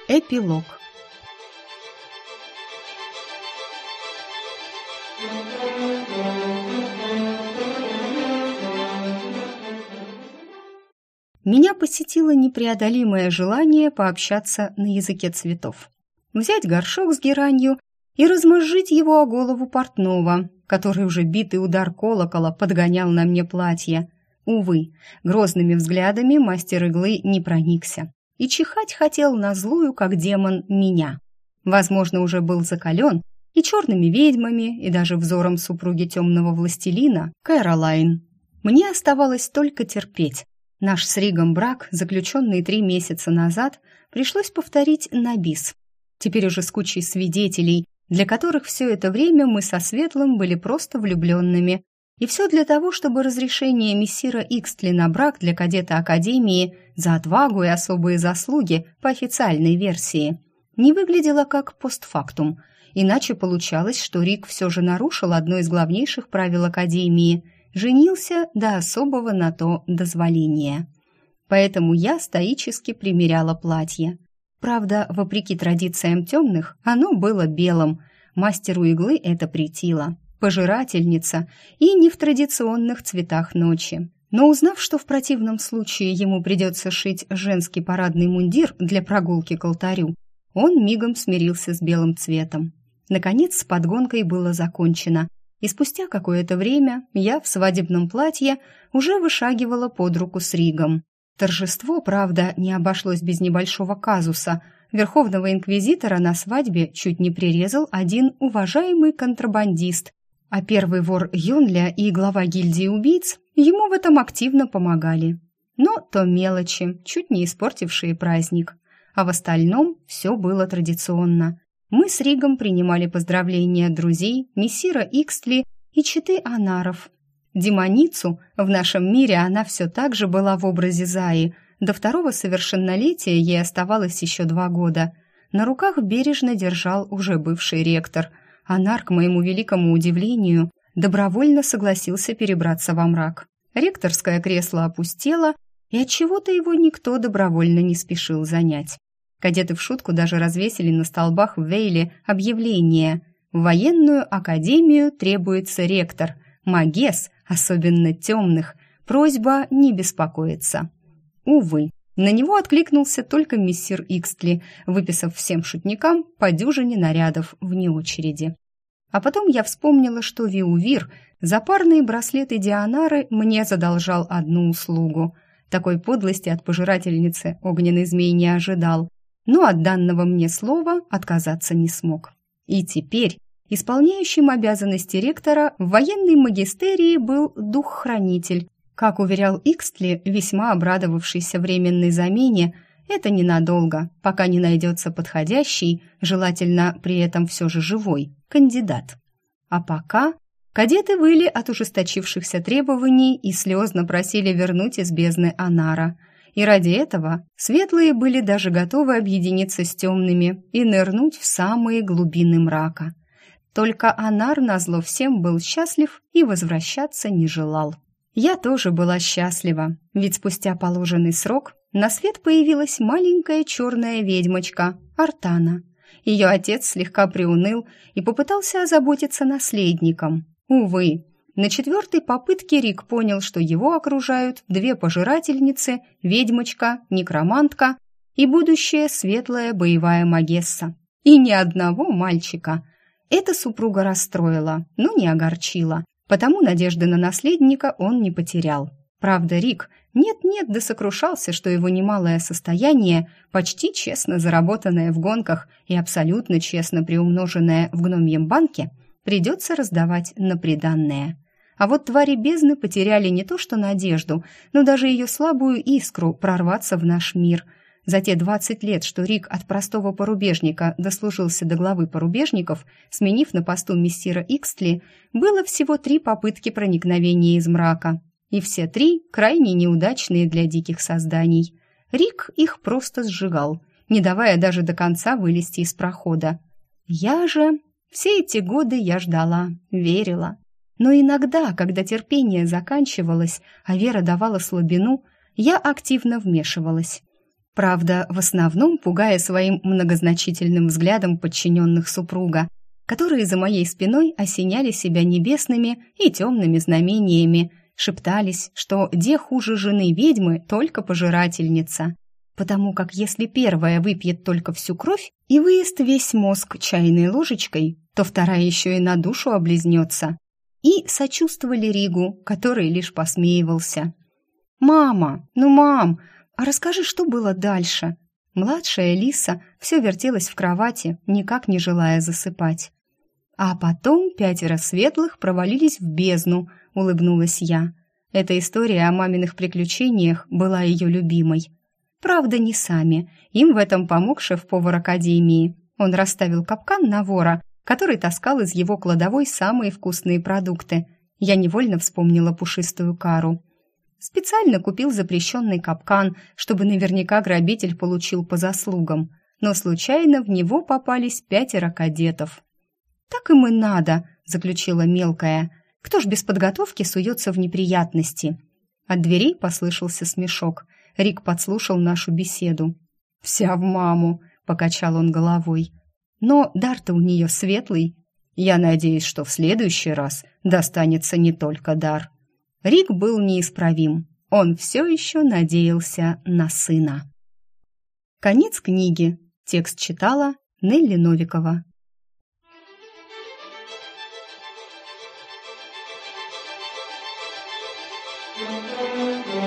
Эпилог. Меня посетило непреодолимое желание пообщаться на языке цветов. Взять горшок с геранью и размозжить его о голову портного, который уже битый удар колокола подгонял на мне платье. Увы, грозными взглядами мастер иглы не проникся и чихать хотел на злую, как демон, меня. Возможно, уже был закален и черными ведьмами, и даже взором супруги темного властелина Кэролайн. Мне оставалось только терпеть. Наш с Ригом брак, заключенный 3 месяца назад, пришлось повторить на бис. Теперь уже с кучей свидетелей, для которых все это время мы со Светлым были просто влюбленными. И все для того, чтобы разрешение мессира Икстли на брак для кадета Академии за отвагу и особые заслуги по официальной версии не выглядело как постфактум. Иначе получалось, что Рик все же нарушил одно из главнейших правил Академии – женился до особого на то дозволения. Поэтому я стоически примеряла платье. Правда, вопреки традициям темных, оно было белым. Мастеру иглы это претило. Пожирательница и не в традиционных цветах ночи. Но узнав, что в противном случае ему придется шить женский парадный мундир для прогулки к алтарю, он мигом смирился с белым цветом. Наконец, с подгонкой было закончено, и спустя какое-то время я в свадебном платье уже вышагивала под руку с Ригом. Торжество, правда, не обошлось без небольшого казуса. Верховного инквизитора на свадьбе чуть не прирезал один уважаемый контрабандист, а первый вор Йонля и глава гильдии убийц ему в этом активно помогали. Но то мелочи, чуть не испортившие праздник. А в остальном все было традиционно. Мы с Ригом принимали поздравления друзей, мессира Икстли и четы Анаров. Демоницу в нашем мире она все так же была в образе Заи. До 2-го совершеннолетия ей оставалось еще 2 года. На руках бережно держал уже бывший ректор. Анар, к моему великому удивлению, добровольно согласился перебраться во мрак. Ректорское кресло опустело, и отчего-то его никто добровольно не спешил занять. Кадеты в шутку даже развесили на столбах в Вейле объявление: «В военную академию требуется ректор. Магес, особенно темных, просьба не беспокоиться». Увы, на него откликнулся только мессир Икстли, выписав всем шутникам по дюжине нарядов вне очереди. А потом я вспомнила, что Виувир за парные браслеты Дианары мне задолжал одну услугу. Такой подлости от пожирательницы огненный змей не ожидал, но от данного мне слова отказаться не смог. И теперь исполняющим обязанности ректора в военной магистерии был дух-хранитель. Как уверял Икстли, весьма обрадовавшийся временной замене, это ненадолго, пока не найдется подходящий, желательно при этом все же живой, кандидат. А пока кадеты выли от ужесточившихся требований и слезно просили вернуть из бездны Анара. И ради этого светлые были даже готовы объединиться с темными и нырнуть в самые глубины мрака. Только Анар назло всем был счастлив и возвращаться не желал. Я тоже была счастлива, ведь спустя положенный срок на свет появилась маленькая черная ведьмочка Артана. Ее отец слегка приуныл и попытался озаботиться наследником. Увы, на 4-й попытке Рик понял, что его окружают 2 пожирательницы, ведьмочка, некромантка и будущая светлая боевая магесса. И ни одного мальчика. Это супруга расстроила, но не огорчила. Потому надежды на наследника он не потерял. Правда, Рик нет-нет да сокрушался, что его немалое состояние, почти честно заработанное в гонках и абсолютно честно приумноженное в гномьем банке, придется раздавать на приданное. А вот твари бездны потеряли не то что надежду, но даже ее слабую искру прорваться в наш мир. За те 20 лет, что Рик от простого порубежника дослужился до главы порубежников, сменив на посту мессира Икстли, было всего 3 попытки проникновения из мрака. И все 3 крайне неудачные для диких созданий. Рик их просто сжигал, не давая даже до конца вылезти из прохода. Все эти годы я ждала, верила. Но иногда, когда терпение заканчивалось, а вера давала слабину, я активно вмешивалась. Правда, в основном пугая своим многозначительным взглядом подчиненных супруга, которые за моей спиной осеняли себя небесными и темными знамениями, шептались, что де хуже жены ведьмы только пожирательница, потому как если первая выпьет только всю кровь и выест весь мозг чайной ложечкой, то вторая еще и на душу облизнется. И сочувствовали Ригу, который лишь посмеивался. «Мама, ну, мам, а расскажи, что было дальше?» Младшая Лиса все вертелась в кровати, никак не желая засыпать. «А потом 5 светлых провалились в бездну», — улыбнулась я. Эта история о маминых приключениях была ее любимой. Правда, не сами. Им в этом помог шеф-повар академии. Он расставил капкан на вора, который таскал из его кладовой самые вкусные продукты. Я невольно вспомнила пушистую кару. Специально купил запрещенный капкан, чтобы наверняка грабитель получил по заслугам. Но случайно в него попались 5 кадетов. «Так им и надо», — заключила мелкая. «Кто ж без подготовки суется в неприятности?» От дверей послышался смешок. Рик подслушал нашу беседу. «Вся в маму», — покачал он головой. «Но дар-то у нее светлый. Я надеюсь, что в следующий раз достанется не только дар». Рик был неисправим. Он все еще надеялся на сына. Конец книги. Текст читала Нелли Новикова. Thank you.